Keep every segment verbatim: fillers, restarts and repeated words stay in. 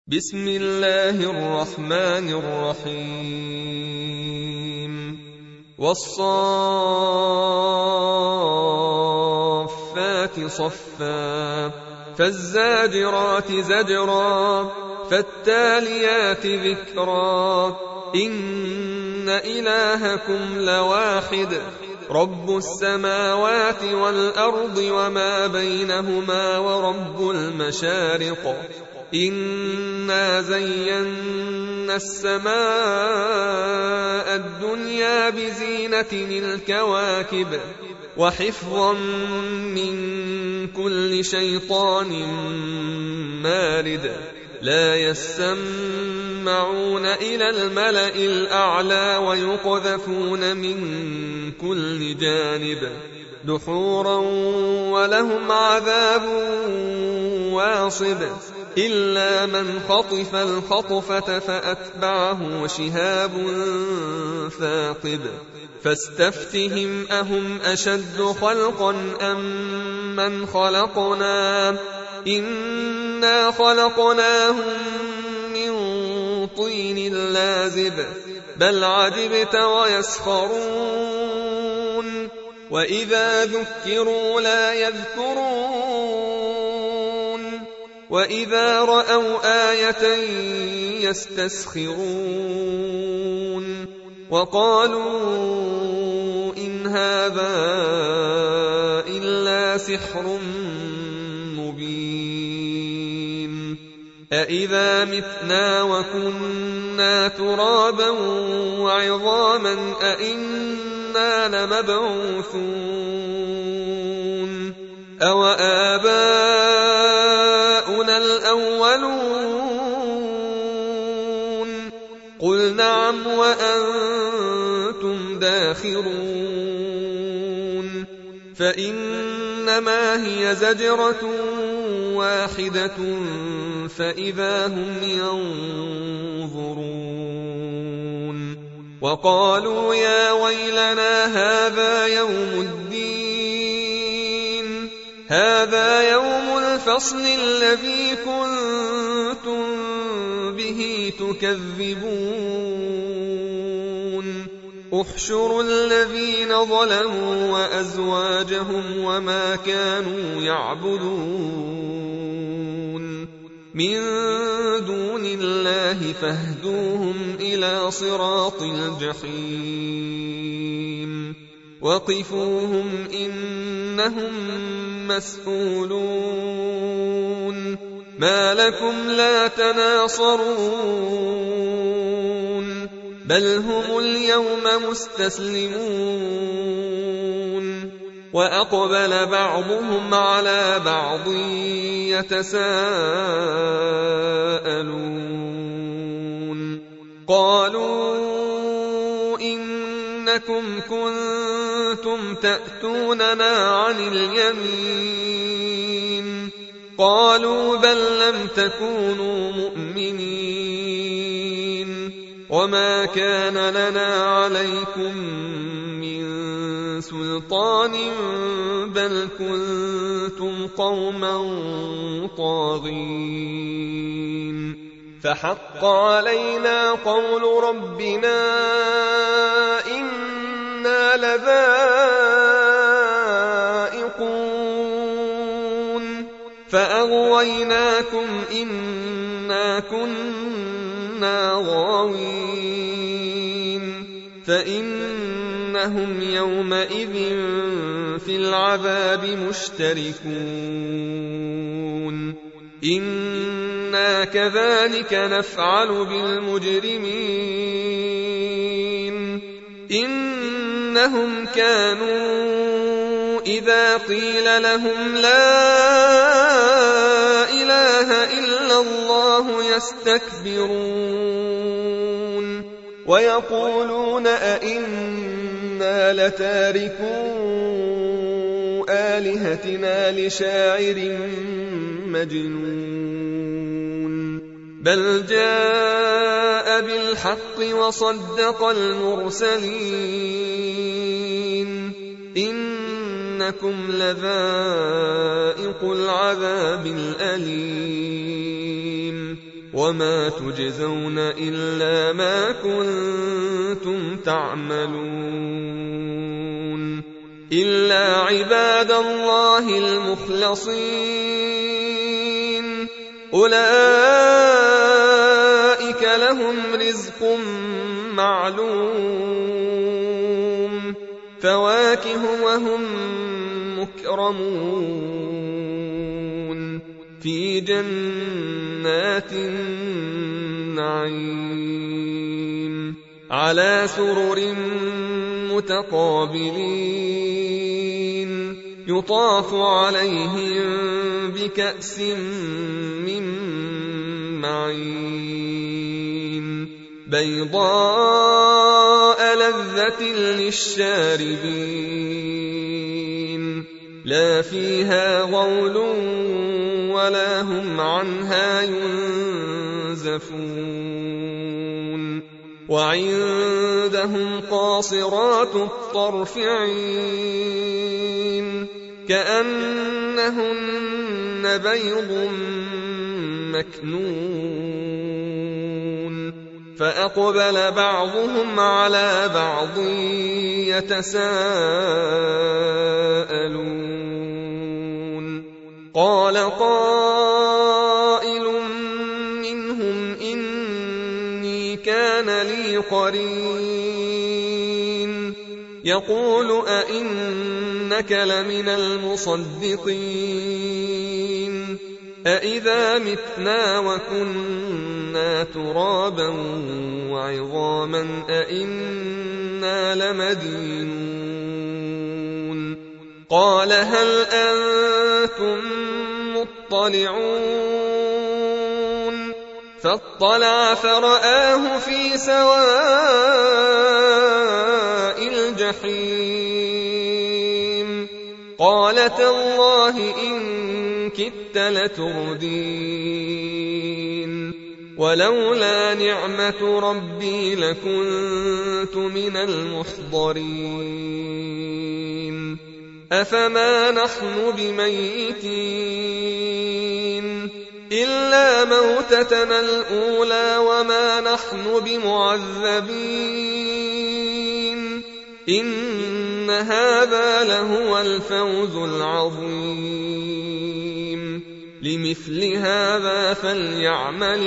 بسم الله الرحمن الرحيم والصافات صفا فالزاجرات زجرا فالتاليات ذكرا إن إلهكم لواحد رب السماوات والأرض وما بينهما ورب المشارق إنا زينا السماء الدنيا بزينة الكواكب وحفظا من كل شيطان مارد لا يسمعون إلى الملأ الأعلى ويقذفون من كل جانب دحورا ولهم عذاب واصب إلا من خطف الخطفة فأتبعه شهاب ثاقب فاستفتهم أهم أشد خلقا أم من خلقنا إنا خلقناهم من طين لازب بل عجبت ويسخرون وإذا ذكروا لا يذكرون وإذا رأوا آية يستسخرون وقالوا إن هذا إلا سحر مبين أإذا متنا وكنا ترابا وعظاما أإنا لمبعوثون أو آباؤنا الأولون قل نعم وأنتم داخرون فإنما هي زجرة واحدة فإذا هم ينظرون وقالوا يا ويلنا هذا يوم الدين هذا يوم الفصل الذي كنتم به تكذبون احشروا الذين ظلموا وأزواجهم وما كانوا يعبدون من دون الله فاهدوهم إلى صراط الجحيم وقفوهم إنهم مسئولون ما لكم لا تناصرون بل هم اليوم مستسلمون وأقبل بعضهم على بعض يتساءلون قالوا إنكم كنتم تأتوننا عن اليمين قالوا بل لم تكونوا مؤمنين وما كان لنا عليكم من سلطان بل كنتم قوما طاغين فحق علينا قول ربنا إنا لذائقون فأغويناكم إنا كنا غاوين فإنهم يومئذ في العذاب مشتركون إنا كذلك نفعل بالمجرمين إنهم كانوا إذا قيل لهم لا إله إلا الله يستكبرون ويقولون أئنا لتاركو آلهتنا لشاعر مجنون بل جاء بالحق وصدق المرسلين إنكم لذائق العذاب الأليم وما تجزون إلا ما كنتم تعملون إلا عباد الله المخلصين أولئك لهم رزق معلوم فواكه وهم مكرمون في جنات النعيم على سرر متقابلين يطاف عليهم بكأس من معين بيضاء لذة للشاربين لا فيها غول ولا هم عنها ينزفون وعندهم قاصرات الطرف عين كأنهن بيض مكنون فأقبل بعضهم على بعض يتساءلون قال قائل منهم إني كان لي قرين يقول أئنك لمن المصدقين أئذا متنا وكنا ترابا وعظاما أئنا لمدينون قال هل أنتم مطلعون فاطلع فرآه في سواء الجحيم قال تالله إن كدت لتردين ولولا نعمة ربي لكنت من المحضرين أفما نحن بميتين إلا موتتنا الأولى وما نحن بمعذبين إن هذا لهو الفوز العظيم لمثل هذا فليعمل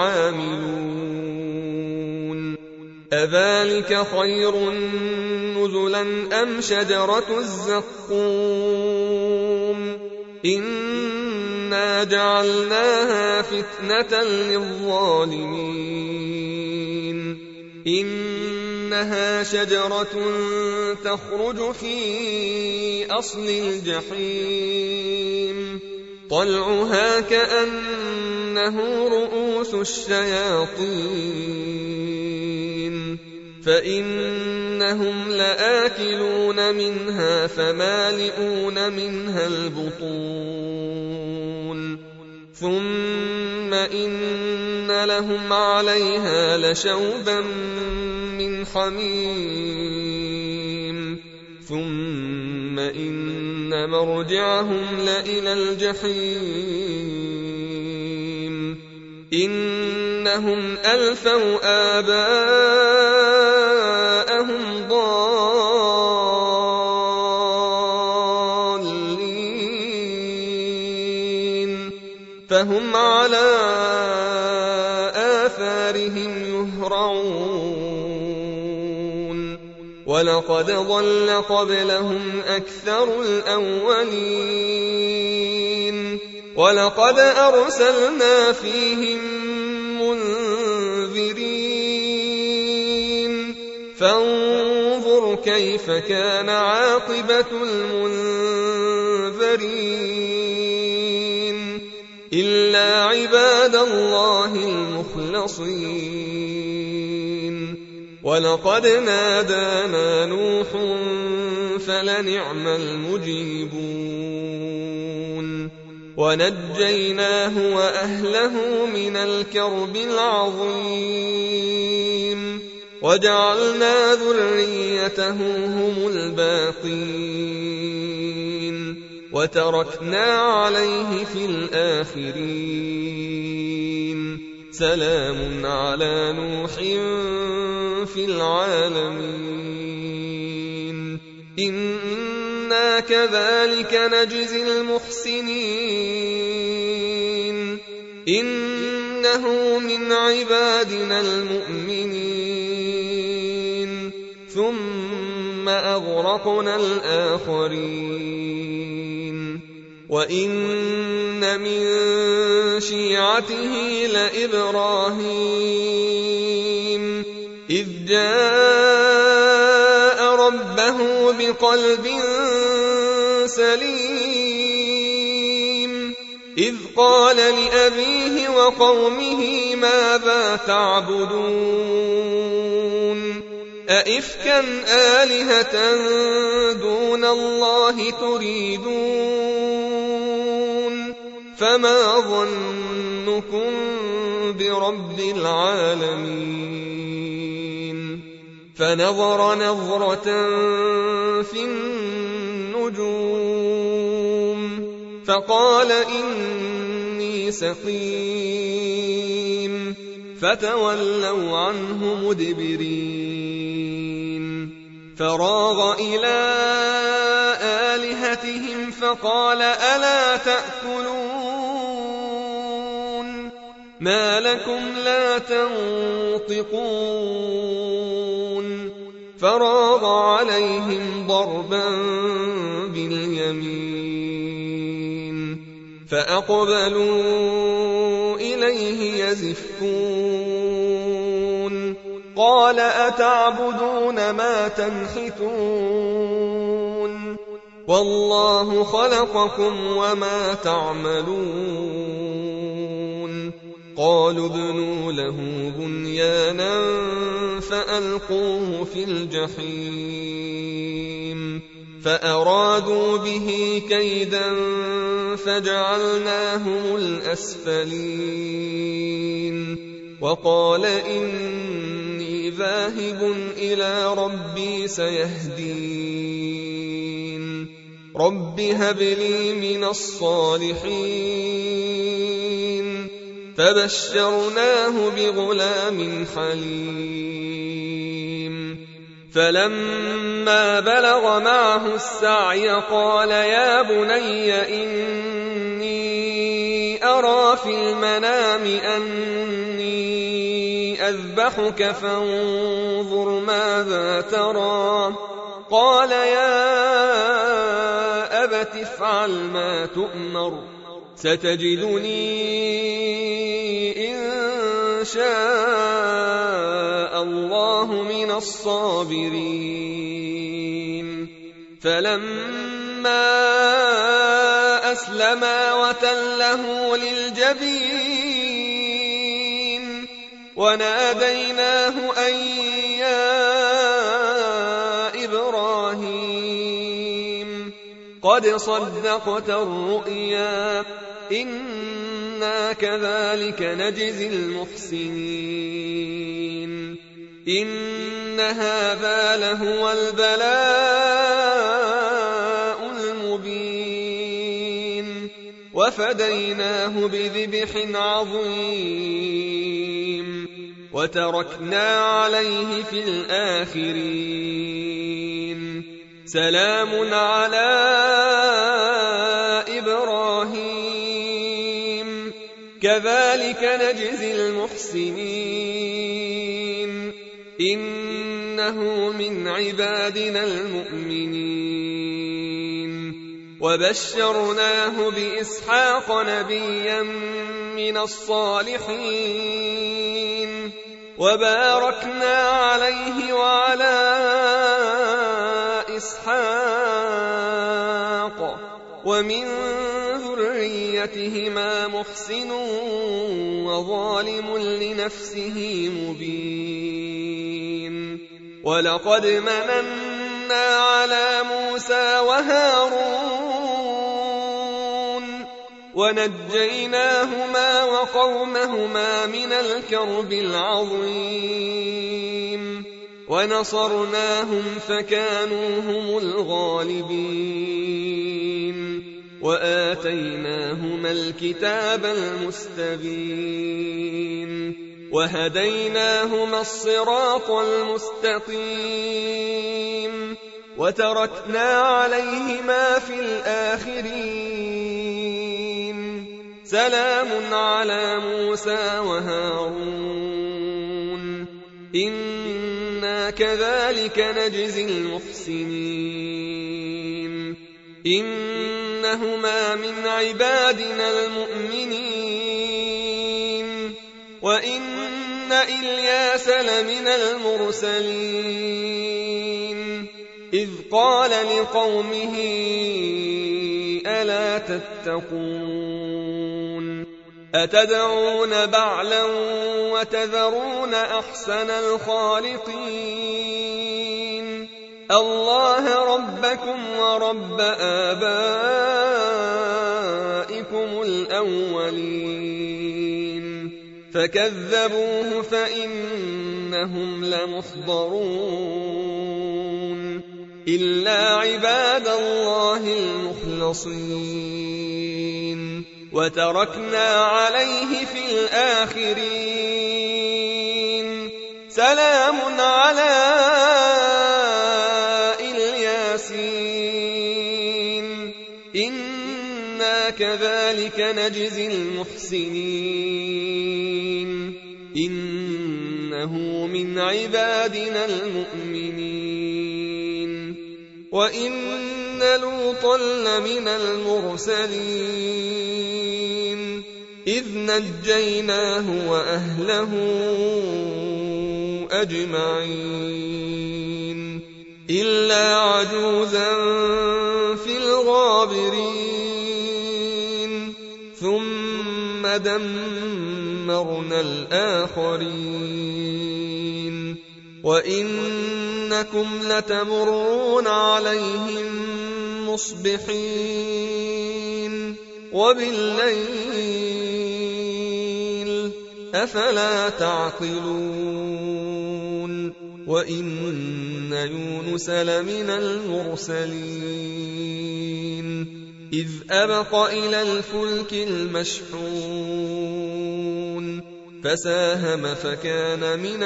العاملون أذلك خير نزلا أم شجرة الزقوم إنا جعلناها فتنة للظالمين إنها شجرة تخرج في أصل الجحيم طلعها كأنه رؤوس الشياطين فإنهم لآكلون منها فمالئون منها البطون ثم إن لهم عليها لشوبا من حميم ثم إن مرجعهم لإلى الجحيم إنهم ألفوا آباءهم ضالين فهم على آثارهم يهرعون ولقد ضل قبلهم أكثر الأولين ولقد أرسلنا فيهم منذرين فانظر كيف كان عاقبة المنذرين إلا عباد الله المخلصين ولقد نادانا نوح فلنعم المجيبون ونجيناه وأهله من الكرب العظيم وجعلنا ذريته هم الباقين وتركنا عليه في الآخرين سلام على نوح في العالمين إنا كذلك نجزي المحسنين إنه من عبادنا المؤمنين ثم أغرقنا الآخرين وإن من شيعته لإبراهيم إذ جاء ربه بقلب سليم إذ قال لأبيه وقومه ماذا تعبدون أئفكا آلهة دون الله تريدون فما ظنكم برب العالمين فنظر نظرة في النجوم فقال إني سقيم فتولوا عنه مدبرين فراغ إلى آلهتهم فقال ألا تأكلون ما لكم لا تنطقون فراغ عليهم ضربا باليمين فأقبلوا إليه يزفون قال أتعبدون ما تنحتون والله خلقكم وما تعملون قالوا ابنوا له بنيانا فألقوه في الجحيم فأرادوا به كيدا فجعلناهم الأسفلين وقال إني ذاهب إلى ربي سيهدين رب هب لي من الصالحين فبشرناه بغلام حليم فلما بلغ معه السعي قال يا بني إني أرى في المنام أني أذبحك فانظر ماذا ترى قال يا أبت افعل ما تؤمر ستجدني إن شاء الله من الصابرين فلما أسلما وتله للجبين وناديناه أن يا إبراهيم قد صدقت الرؤيا إنا كذلك نجزي المحسنين إن هذا لهو البلاء المبين وفديناه بذبح عظيم وتركنا عليه في الآخرين سلام على إبراهيم كذلك نجزي المحسنين إنه من عبادنا المؤمنين وبشرناه بإسحاق نبيا من الصالحين وباركنا عليه وعلى إسحاق ومن ذريتهما محسن وظالم لنفسه مبين ولقد مننا على موسى وهارون ونجيناهما وقومهما من الكرب العظيم ونصرناهم فكانوا هم الغالبين وآتيناهما الكتاب المستبين وهديناهما الصراط المستقيم وتركنا عليهما في الآخرين سلام على موسى وهارون إنا كذلك نجزي المحسنين إنهما من عبادنا المؤمنين وإن إلياس لمن المرسلين إذ قال لقومه ألا تتقون أتدعون بعلا وتذرون أحسن الخالقين الله ربكم ورب آبائكم الأولين فكذبوه فإنهم لمحضرون إلا عباد الله المخلصين وتركنا عليه في الآخرين سلام على الياسين إنا كذلك نجزي المحسنين إنه من عبادنا المؤمنين وإن لوطا لمن المرسلين إذ نجيناه وأهله أجمعين إلا عجوزا في الغابرين ثم دمرنا الآخرين وإنكم لتمرون عليهم مصبحين وبالليل أفلا تعقلون وإن يونس لمن المرسلين إذ أبق إلى الفلك المشحون فساهم فكان من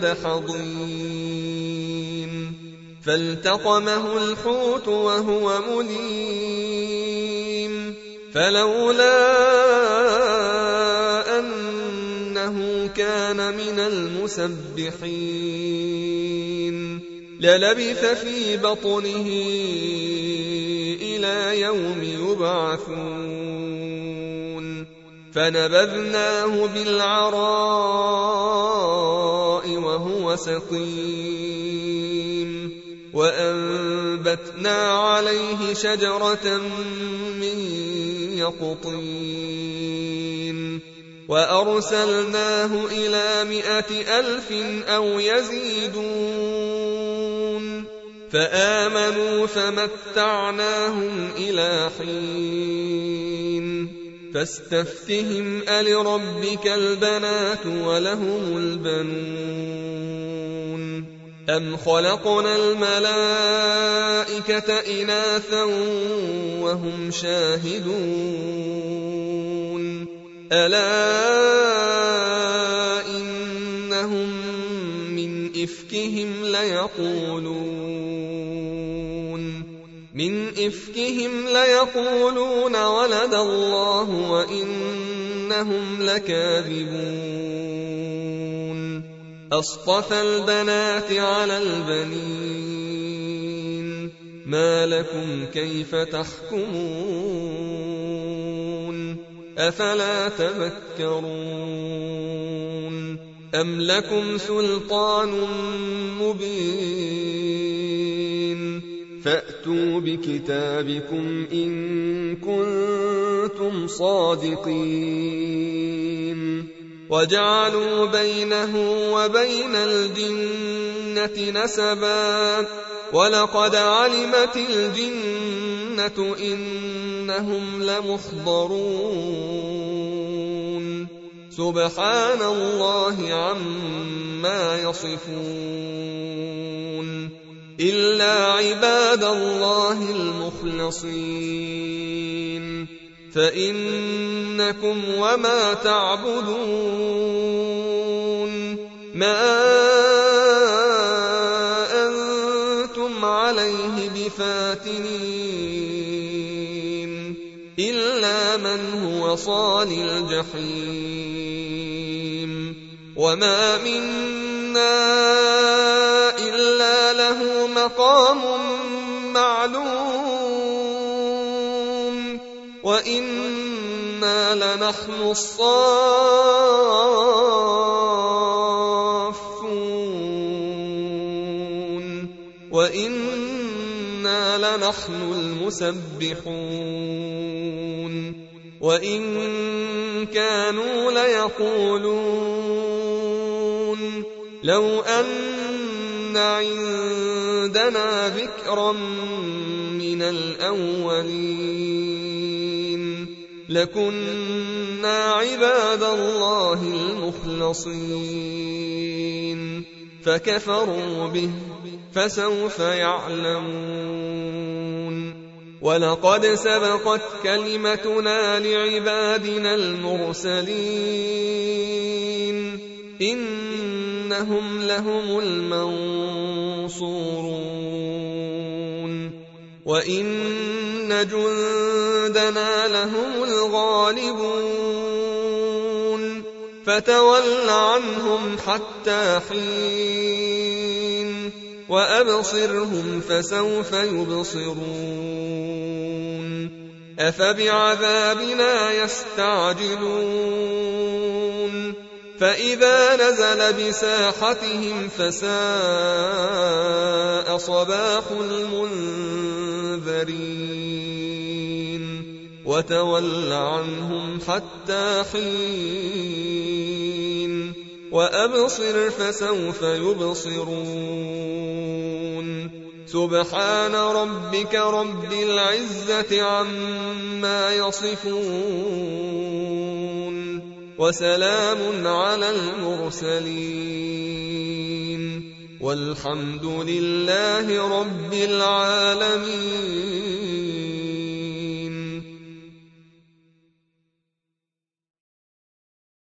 المدحضين فالتقمه الحوت وهو مليم فلولا أنه كان من المسبحين للبث في بطنه إلى يوم يبعثون فنبذناه بالعراء وهو سقيم وأنبتنا عليه شجرة من يقطين وأرسلناه إلى مائة ألف أو يزيدون فآمنوا فمتعناهم إلى حين فاستفتهم ألربك البنات ولهم البنون أم خلقنا الملائكة إناثا وهم شاهدون ألا إنهم من إفكهم ليقولون من إفكهم ليقولون ولد الله وإنهم لكاذبون أصطفى البنات على البنين ما لكم كيف تحكمون أفلا تذكرون أم لكم سلطان مبين فأتوا بكتابكم إن كنتم صادقين وجعلوا بينه وبين الجنة نسبا ولقد علمت الجنة إنهم لمحضرون سبحان الله عما يصفون إلا عباد الله المخلصين فإنكم وما تعبدون ما أنتم عليه بفاتنين إلا من هو صال الجحيم وما منا إلا له مقام معلوم وإنا لنحن الصافون وإنا لنحن المسبحون وإن كانوا ليقولون لو أن عندنا ذكرا من الأولين لكنا عباد الله المخلصين فكفروا به فسوف يعلمون ولقد سبقت كلمتنا لعبادنا المرسلين إنهم لهم المنصورون وإن جندنا لهم الغالبون فتول عنهم حتى حين وأبصرهم فسوف يبصرون أفبعذابنا يستعجلون فإذا نزل بساحتهم فساء صباح المنذرين وتول عنهم حتى حين وأبصر فسوف يبصرون سبحان ربك رب العزة عما يصفون وسلام على المرسلين والحمد لله رب العالمين.